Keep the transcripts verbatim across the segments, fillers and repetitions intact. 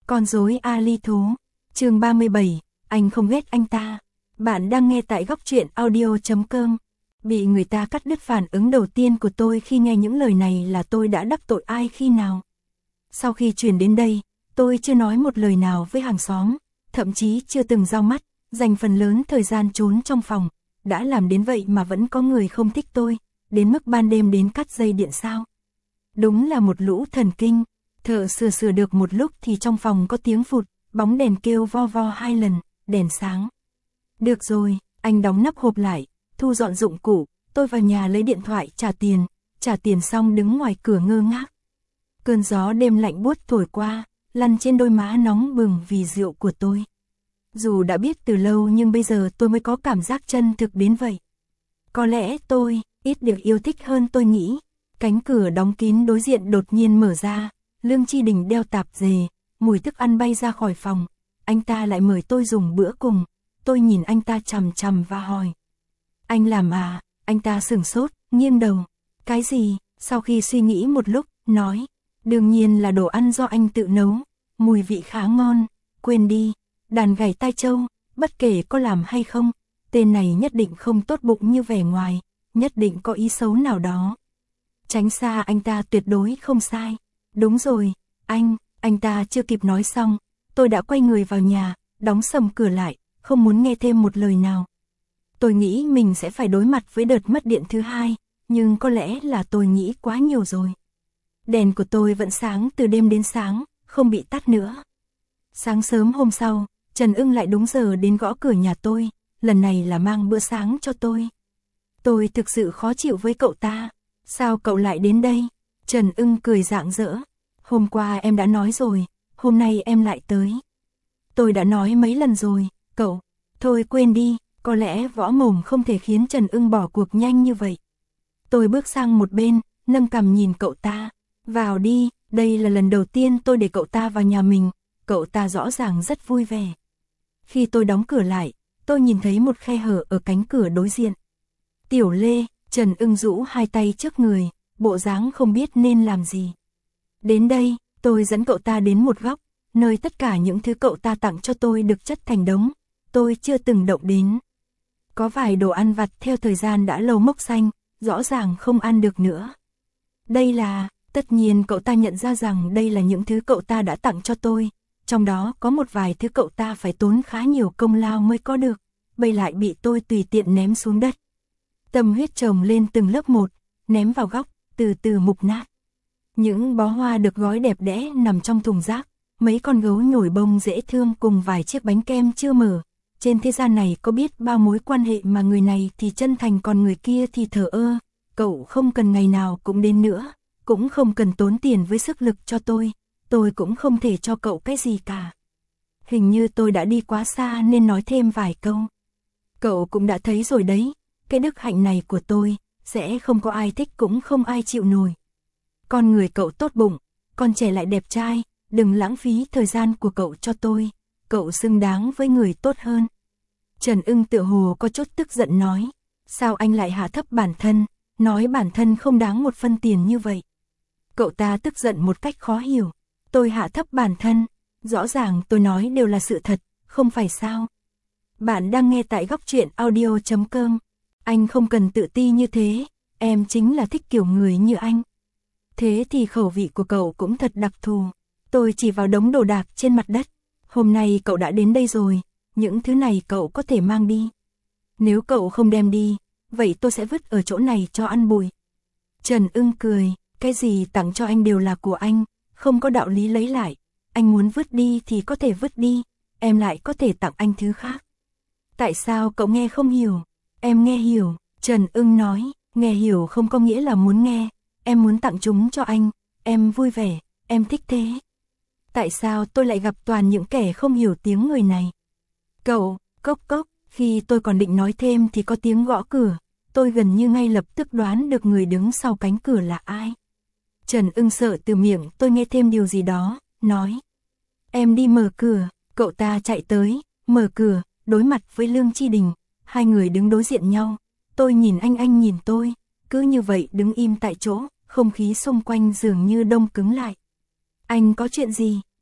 Con rối Ali thú. Chương ba mươi bảy, anh không ghét anh ta. Bạn đang nghe tại góc truyện audio chấm com. Bị người ta cắt đứt, phản ứng đầu tiên của tôi khi nghe những lời này là tôi đã đắc tội ai khi nào. Sau khi chuyển đến đây, tôi chưa nói một lời nào với hàng xóm, thậm chí chưa từng rao mắt, dành phần lớn thời gian trốn trong phòng. Đã làm đến vậy mà vẫn có người không thích tôi, đến mức ban đêm đến cắt dây điện sao. Đúng là một lũ thần kinh. Thợ sửa sửa được một lúc thì trong phòng có tiếng phụt, bóng đèn kêu vo vo hai lần, đèn sáng. Được rồi, anh đóng nắp hộp lại, thu dọn dụng cụ, tôi vào nhà lấy điện thoại trả tiền, trả tiền xong đứng ngoài cửa ngơ ngác. Cơn gió đêm lạnh buốt thổi qua, lăn trên đôi má nóng bừng vì rượu của tôi. Dù đã biết từ lâu nhưng bây giờ tôi mới có cảm giác chân thực đến vậy. Có lẽ tôi ít được yêu thích hơn tôi nghĩ. Cánh cửa đóng kín đối diện đột nhiên mở ra, Lương Chi Đình đeo tạp dề, mùi thức ăn bay ra khỏi phòng. Anh ta lại mời tôi dùng bữa cùng. Tôi nhìn anh ta chằm chằm và hỏi: "Anh làm à?" Anh ta sửng sốt, nghiêng đầu. "Cái gì?" Sau khi suy nghĩ một lúc, nói: "Đương nhiên là đồ ăn do anh tự nấu, mùi vị khá ngon. Quên đi, đàn gảy tai trâu, bất kể có làm hay không, tên này nhất định không tốt bụng như vẻ ngoài, nhất định có ý xấu nào đó." Tránh xa anh ta tuyệt đối không sai. "Đúng rồi, anh." Anh ta chưa kịp nói xong, tôi đã quay người vào nhà, đóng sầm cửa lại, không muốn nghe thêm một lời nào. Tôi nghĩ mình sẽ phải đối mặt với đợt mất điện thứ hai, nhưng có lẽ là tôi nghĩ quá nhiều rồi. Đèn của tôi vẫn sáng từ đêm đến sáng, không bị tắt nữa. Sáng sớm hôm sau, Trần Ưng lại đúng giờ đến gõ cửa nhà tôi, lần này là mang bữa sáng cho tôi. Tôi thực sự khó chịu với cậu ta. "Sao cậu lại đến đây?" Trần Ưng cười rạng rỡ. "Hôm qua em đã nói rồi, hôm nay em lại tới." "Tôi đã nói mấy lần rồi, cậu." "Thôi quên đi." Có lẽ võ mồm không thể khiến Trần Ưng bỏ cuộc nhanh như vậy. Tôi bước sang một bên, nâng cằm nhìn cậu ta. "Vào đi." Đây là lần đầu tiên tôi để cậu ta vào nhà mình, cậu ta rõ ràng rất vui vẻ. Khi tôi đóng cửa lại, tôi nhìn thấy một khe hở ở cánh cửa đối diện. "Tiểu Lê." Trần Ưng rũ hai tay trước người, bộ dáng không biết nên làm gì. "Đến đây." Tôi dẫn cậu ta đến một góc, nơi tất cả những thứ cậu ta tặng cho tôi được chất thành đống, tôi chưa từng động đến. Có vài đồ ăn vặt theo thời gian đã lâu mốc xanh, rõ ràng không ăn được nữa. Đây là, tất nhiên cậu ta nhận ra rằng đây là những thứ cậu ta đã tặng cho tôi, trong đó có một vài thứ cậu ta phải tốn khá nhiều công lao mới có được, bây lại bị tôi tùy tiện ném xuống đất. Tâm huyết chồng lên từng lớp một, ném vào góc, từ từ mục nát. Những bó hoa được gói đẹp đẽ nằm trong thùng rác, mấy con gấu nhồi bông dễ thương cùng vài chiếc bánh kem chưa mở. Trên thế gian này có biết bao mối quan hệ mà người này thì chân thành còn người kia thì thờ ơ. Cậu không cần ngày nào cũng đến nữa, cũng không cần tốn tiền với sức lực cho tôi, tôi cũng không thể cho cậu cái gì cả. Hình như tôi đã đi quá xa nên nói thêm vài câu. Cậu cũng đã thấy rồi đấy, cái đức hạnh này của tôi, sẽ không có ai thích cũng không ai chịu nổi. Con người cậu tốt bụng, con trẻ lại đẹp trai, đừng lãng phí thời gian của cậu cho tôi, cậu xứng đáng với người tốt hơn. Trần Ưng tựa hồ có chút tức giận nói, sao anh lại hạ thấp bản thân, nói bản thân không đáng một phân tiền như vậy. Cậu ta tức giận một cách khó hiểu, tôi hạ thấp bản thân, rõ ràng tôi nói đều là sự thật, không phải sao. Bạn đang nghe tại góc truyện audio chấm com. Anh không cần tự ti như thế, em chính là thích kiểu người như anh. Thế thì khẩu vị của cậu cũng thật đặc thù. Tôi chỉ vào đống đồ đạc trên mặt đất. Hôm nay cậu đã đến đây rồi, những thứ này cậu có thể mang đi. Nếu cậu không đem đi, vậy tôi sẽ vứt ở chỗ này cho ăn bụi. Trần Ưng cười, cái gì tặng cho anh đều là của anh, không có đạo lý lấy lại. Anh muốn vứt đi thì có thể vứt đi, em lại có thể tặng anh thứ khác. Tại sao cậu nghe không hiểu? Em nghe hiểu, Trần Ưng nói, nghe hiểu không có nghĩa là muốn nghe, em muốn tặng chúng cho anh, em vui vẻ, em thích thế. Tại sao tôi lại gặp toàn những kẻ không hiểu tiếng người này? Cậu, cốc cốc, khi tôi còn định nói thêm thì có tiếng gõ cửa, tôi gần như ngay lập tức đoán được người đứng sau cánh cửa là ai. Trần Ưng sợ từ miệng tôi nghe thêm điều gì đó, nói. Em đi mở cửa, cậu ta chạy tới, mở cửa, đối mặt với Lương Chi Đình, hai người đứng đối diện nhau, tôi nhìn anh anh nhìn tôi, cứ như vậy đứng im tại chỗ, không khí xung quanh dường như đông cứng lại. Anh có chuyện gì?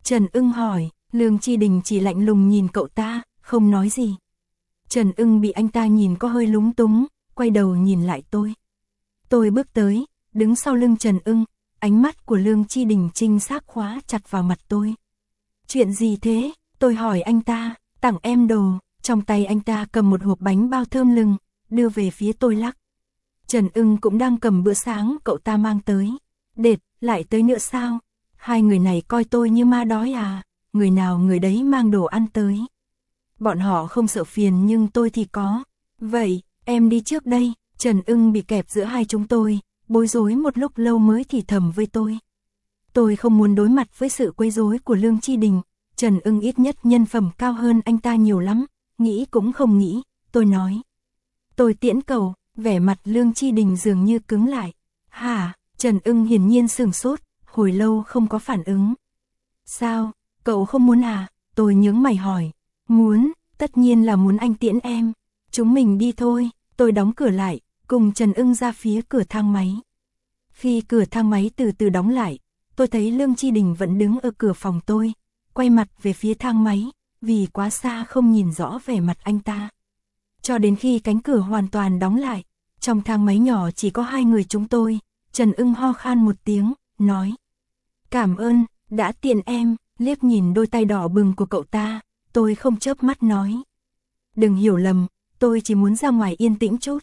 Trần Ưng hỏi, Lương Chi Đình chỉ lạnh lùng nhìn cậu ta, không nói gì. Trần Ưng bị anh ta nhìn có hơi lúng túng, quay đầu nhìn lại tôi. Tôi bước tới, đứng sau lưng Trần Ưng, ánh mắt của Lương Chi Đình chính xác khóa chặt vào mặt tôi. Chuyện gì thế? Tôi hỏi anh ta, tặng em đồ, trong tay anh ta cầm một hộp bánh bao thơm lừng, đưa về phía tôi lắc. Trần Ưng cũng đang cầm bữa sáng cậu ta mang tới. Đệt, lại tới nữa sao? Hai người này coi tôi như ma đói à? Người nào người đấy mang đồ ăn tới. Bọn họ không sợ phiền nhưng tôi thì có. Vậy, em đi trước đây. Trần Ưng bị kẹp giữa hai chúng tôi, bối rối một lúc lâu mới thì thầm với tôi. Tôi không muốn đối mặt với sự quấy rối của Lương Chi Đình. Trần Ưng ít nhất nhân phẩm cao hơn anh ta nhiều lắm, nghĩ cũng không nghĩ, tôi nói. Tôi tiễn cậu, vẻ mặt Lương Chi Đình dường như cứng lại. Hả? Trần Ưng hiển nhiên sửng sốt, hồi lâu không có phản ứng. Sao, cậu không muốn à? Tôi nhướng mày hỏi. Muốn, tất nhiên là muốn anh tiễn em. Chúng mình đi thôi. Tôi đóng cửa lại, cùng Trần Ưng ra phía cửa thang máy. Khi cửa thang máy từ từ đóng lại, tôi thấy Lương Chi Đình vẫn đứng ở cửa phòng tôi, quay mặt về phía thang máy, vì quá xa không nhìn rõ vẻ mặt anh ta. Cho đến khi cánh cửa hoàn toàn đóng lại, trong thang máy nhỏ chỉ có hai người chúng tôi, Trần Ưng ho khan một tiếng, nói. Cảm ơn, đã tiện em, liếc nhìn đôi tay đỏ bừng của cậu ta, tôi không chớp mắt nói. Đừng hiểu lầm, tôi chỉ muốn ra ngoài yên tĩnh chút.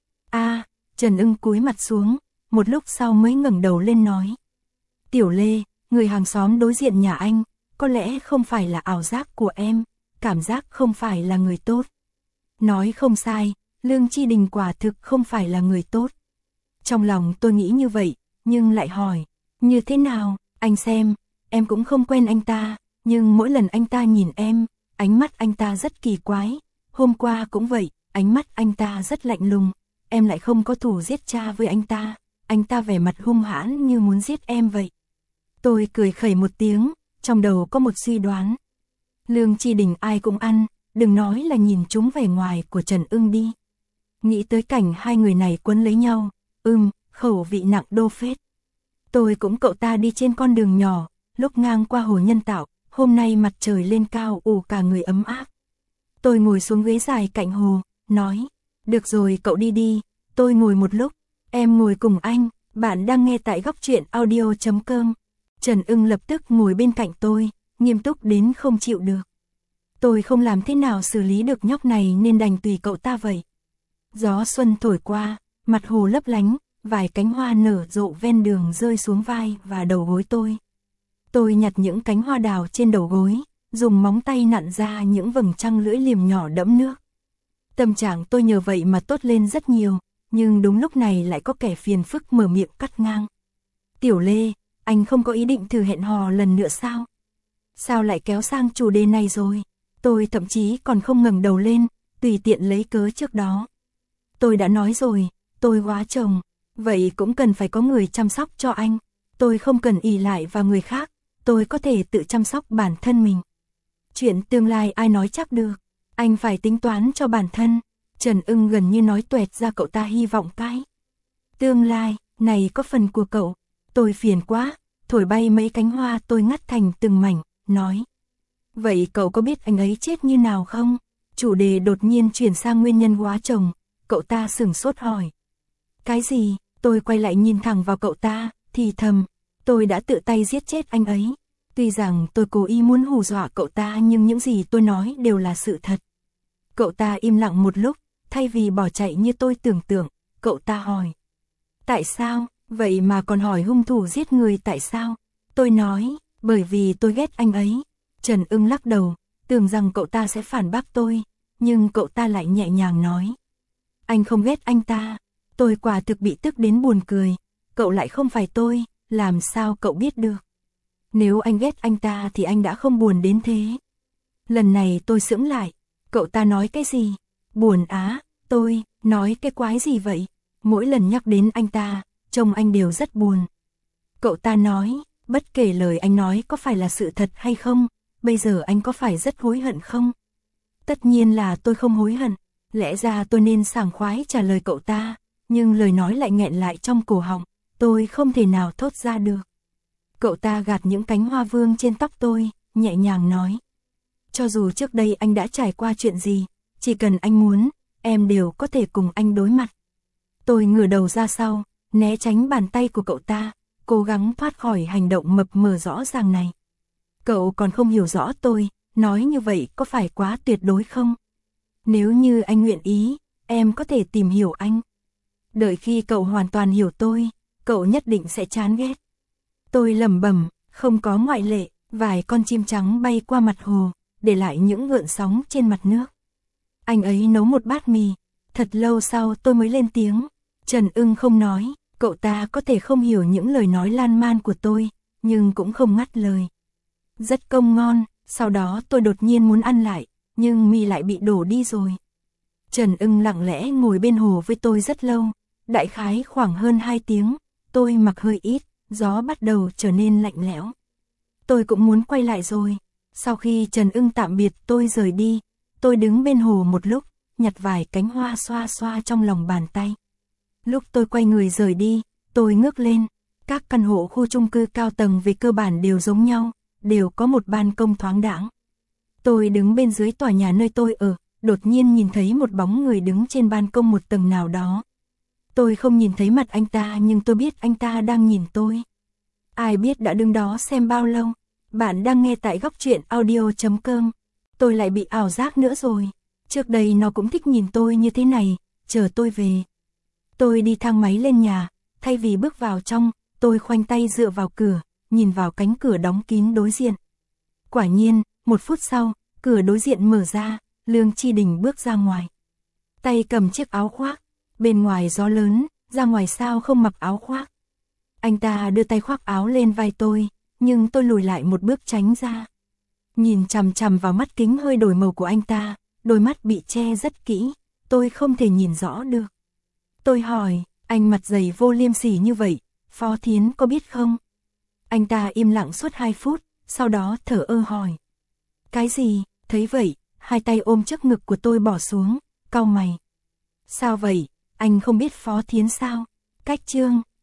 A, Trần Ưng cúi mặt xuống, một lúc sau mới ngẩng đầu lên nói. Tiểu Lê, người hàng xóm đối diện nhà anh, có lẽ không phải là ảo giác của em, cảm giác không phải là người tốt. Nói không sai, Lương Chi Đình quả thực không phải là người tốt. Trong lòng tôi nghĩ như vậy, nhưng lại hỏi, như thế nào, anh xem, em cũng không quen anh ta, nhưng mỗi lần anh ta nhìn em, ánh mắt anh ta rất kỳ quái. Hôm qua cũng vậy, ánh mắt anh ta rất lạnh lùng, em lại không có thù giết cha với anh ta, anh ta vẻ mặt hung hãn như muốn giết em vậy. Tôi cười khẩy một tiếng, trong đầu có một suy đoán. Lương Chi Đình ai cũng ăn, đừng nói là nhìn chúng vẻ ngoài của Trần Ưng đi. Nghĩ tới cảnh hai người này quấn lấy nhau, ưm, khẩu vị nặng đô phết. Tôi cũng cậu ta đi trên con đường nhỏ, lúc ngang qua hồ nhân tạo, hôm nay mặt trời lên cao ù cả người ấm áp. Tôi ngồi xuống ghế dài cạnh hồ, nói, được rồi cậu đi đi, tôi ngồi một lúc, em ngồi cùng anh, bạn đang nghe tại góc truyện audio chấm com. Trần Ưng lập tức ngồi bên cạnh tôi, nghiêm túc đến không chịu được. Tôi không làm thế nào xử lý được nhóc này nên đành tùy cậu ta vậy. Gió xuân thổi qua, mặt hồ lấp lánh, vài cánh hoa nở rộ ven đường rơi xuống vai và đầu gối tôi. Tôi nhặt những cánh hoa đào trên đầu gối, dùng móng tay nặn ra những vầng trăng lưỡi liềm nhỏ đẫm nước. Tâm trạng tôi nhờ vậy mà tốt lên rất nhiều, nhưng đúng lúc này lại có kẻ phiền phức mở miệng cắt ngang. Tiểu Lê, anh không có ý định thử hẹn hò lần nữa sao? Sao lại kéo sang chủ đề này rồi? Tôi thậm chí còn không ngẩng đầu lên, tùy tiện lấy cớ trước đó. Tôi đã nói rồi, tôi quá chồng, vậy cũng cần phải có người chăm sóc cho anh. Tôi không cần ỷ lại vào người khác, tôi có thể tự chăm sóc bản thân mình. Chuyện tương lai ai nói chắc được, anh phải tính toán cho bản thân. Trần Ưng gần như nói tuẹt ra cậu ta hy vọng cái. Tương lai, này có phần của cậu, tôi phiền quá, thổi bay mấy cánh hoa tôi ngắt thành từng mảnh, nói. Vậy cậu có biết anh ấy chết như nào không? Chủ đề đột nhiên chuyển sang nguyên nhân quá chồng, cậu ta sửng sốt hỏi. Cái gì? Tôi quay lại nhìn thẳng vào cậu ta, thì thầm, tôi đã tự tay giết chết anh ấy. Tuy rằng tôi cố ý muốn hù dọa cậu ta nhưng những gì tôi nói đều là sự thật. Cậu ta im lặng một lúc, thay vì bỏ chạy như tôi tưởng tượng, cậu ta hỏi. Tại sao? Vậy mà còn hỏi hung thủ giết người tại sao? Tôi nói, bởi vì tôi ghét anh ấy. Trần Ưng lắc đầu, tưởng rằng cậu ta sẽ phản bác tôi, nhưng cậu ta lại nhẹ nhàng nói. Anh không ghét anh ta. Tôi quả thực bị tức đến buồn cười, cậu lại không phải tôi, làm sao cậu biết được? Nếu anh ghét anh ta thì anh đã không buồn đến thế. Lần này tôi sững lại, cậu ta nói cái gì? Buồn á, tôi, nói cái quái gì vậy? Mỗi lần nhắc đến anh ta, trông anh đều rất buồn. Cậu ta nói, bất kể lời anh nói có phải là sự thật hay không, bây giờ anh có phải rất hối hận không? Tất nhiên là tôi không hối hận, lẽ ra tôi nên sảng khoái trả lời cậu ta, nhưng lời nói lại nghẹn lại trong cổ họng, tôi không thể nào thốt ra được. Cậu ta gạt những cánh hoa vương trên tóc tôi, nhẹ nhàng nói. Cho dù trước đây anh đã trải qua chuyện gì, chỉ cần anh muốn, em đều có thể cùng anh đối mặt. Tôi ngửa đầu ra sau, né tránh bàn tay của cậu ta, cố gắng thoát khỏi hành động mập mờ rõ ràng này. Cậu còn không hiểu rõ tôi, nói như vậy có phải quá tuyệt đối không? Nếu như anh nguyện ý, em có thể tìm hiểu anh. Đợi khi cậu hoàn toàn hiểu tôi, cậu nhất định sẽ chán ghét. Tôi lẩm bẩm, không có ngoại lệ, vài con chim trắng bay qua mặt hồ, để lại những gợn sóng trên mặt nước. Anh ấy nấu một bát mì, thật lâu sau tôi mới lên tiếng. Trần Ưng không nói, cậu ta có thể không hiểu những lời nói lan man của tôi, nhưng cũng không ngắt lời. Rất công ngon, sau đó tôi đột nhiên muốn ăn lại, nhưng mì lại bị đổ đi rồi. Trần Ưng lặng lẽ ngồi bên hồ với tôi rất lâu, đại khái khoảng hơn hai tiếng, tôi mặc hơi ít, gió bắt đầu trở nên lạnh lẽo. Tôi cũng muốn quay lại rồi. Sau khi Trần Ưng tạm biệt tôi rời đi, tôi đứng bên hồ một lúc, nhặt vài cánh hoa xoa xoa trong lòng bàn tay. Lúc tôi quay người rời đi, tôi ngước lên, các căn hộ khu chung cư cao tầng về cơ bản đều giống nhau, đều có một ban công thoáng đãng. Tôi đứng bên dưới tòa nhà nơi tôi ở, đột nhiên nhìn thấy một bóng người đứng trên ban công một tầng nào đó. Tôi không nhìn thấy mặt anh ta nhưng tôi biết anh ta đang nhìn tôi. Ai biết đã đứng đó xem bao lâu. Bạn đang nghe tại góc truyện audio chấm com. Tôi lại bị ảo giác nữa rồi. Trước đây nó cũng thích nhìn tôi như thế này, chờ tôi về. Tôi đi thang máy lên nhà, thay vì bước vào trong, tôi khoanh tay dựa vào cửa, nhìn vào cánh cửa đóng kín đối diện. Quả nhiên, một phút sau, cửa đối diện mở ra, Lương Chi Đình bước ra ngoài. Tay cầm chiếc áo khoác, bên ngoài gió lớn, ra ngoài sao không mặc áo khoác. Anh ta đưa tay khoác áo lên vai tôi, nhưng tôi lùi lại một bước tránh ra. Nhìn chằm chằm vào mắt kính hơi đổi màu của anh ta, đôi mắt bị che rất kỹ, tôi không thể nhìn rõ được. Tôi hỏi, anh mặt dày vô liêm sỉ như vậy, Phó Thiến có biết không? Anh ta im lặng suốt hai phút, sau đó thở ơ hỏi. Cái gì? Thấy vậy, hai tay ôm trước ngực của tôi bỏ xuống, cau mày. Sao vậy? Anh không biết Phó Thiến sao? Cách Trương,